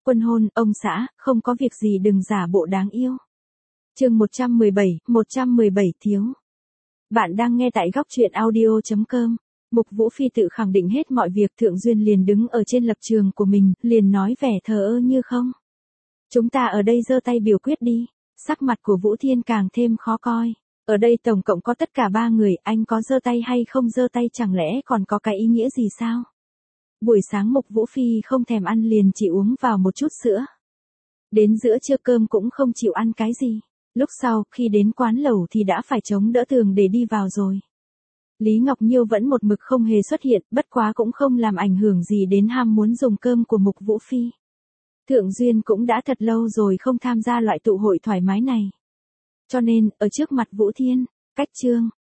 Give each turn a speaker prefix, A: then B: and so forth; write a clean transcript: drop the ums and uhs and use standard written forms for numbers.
A: Quân hôn, ông xã, không có việc gì đừng giả bộ đáng yêu. Chương 117 thiếu. Bạn đang nghe tại góc truyện audio.com. Mục Vũ Phi tự khẳng định hết mọi việc, Thượng Duyên liền đứng ở trên lập trường của mình, liền nói vẻ thờ ơ như không. Chúng ta ở đây giơ tay biểu quyết đi. Sắc mặt của Vũ Thiên càng thêm khó coi. Ở đây tổng cộng có tất cả 3 người, anh có giơ tay hay không giơ tay chẳng lẽ còn có cái ý nghĩa gì sao? Buổi sáng Mục Vũ Phi không thèm ăn liền chỉ uống vào một chút sữa. Đến giữa trưa cơm cũng không chịu ăn cái gì. Lúc sau, khi đến quán lẩu thì đã phải chống đỡ tường để đi vào rồi. Lý Ngọc Nhiêu vẫn một mực không hề xuất hiện, bất quá cũng không làm ảnh hưởng gì đến ham muốn dùng cơm của Mục Vũ Phi. Thượng Duyên cũng đã thật lâu rồi không tham gia loại tụ hội thoải mái này. Cho nên, ở trước mặt Vũ Thiên, cách trương,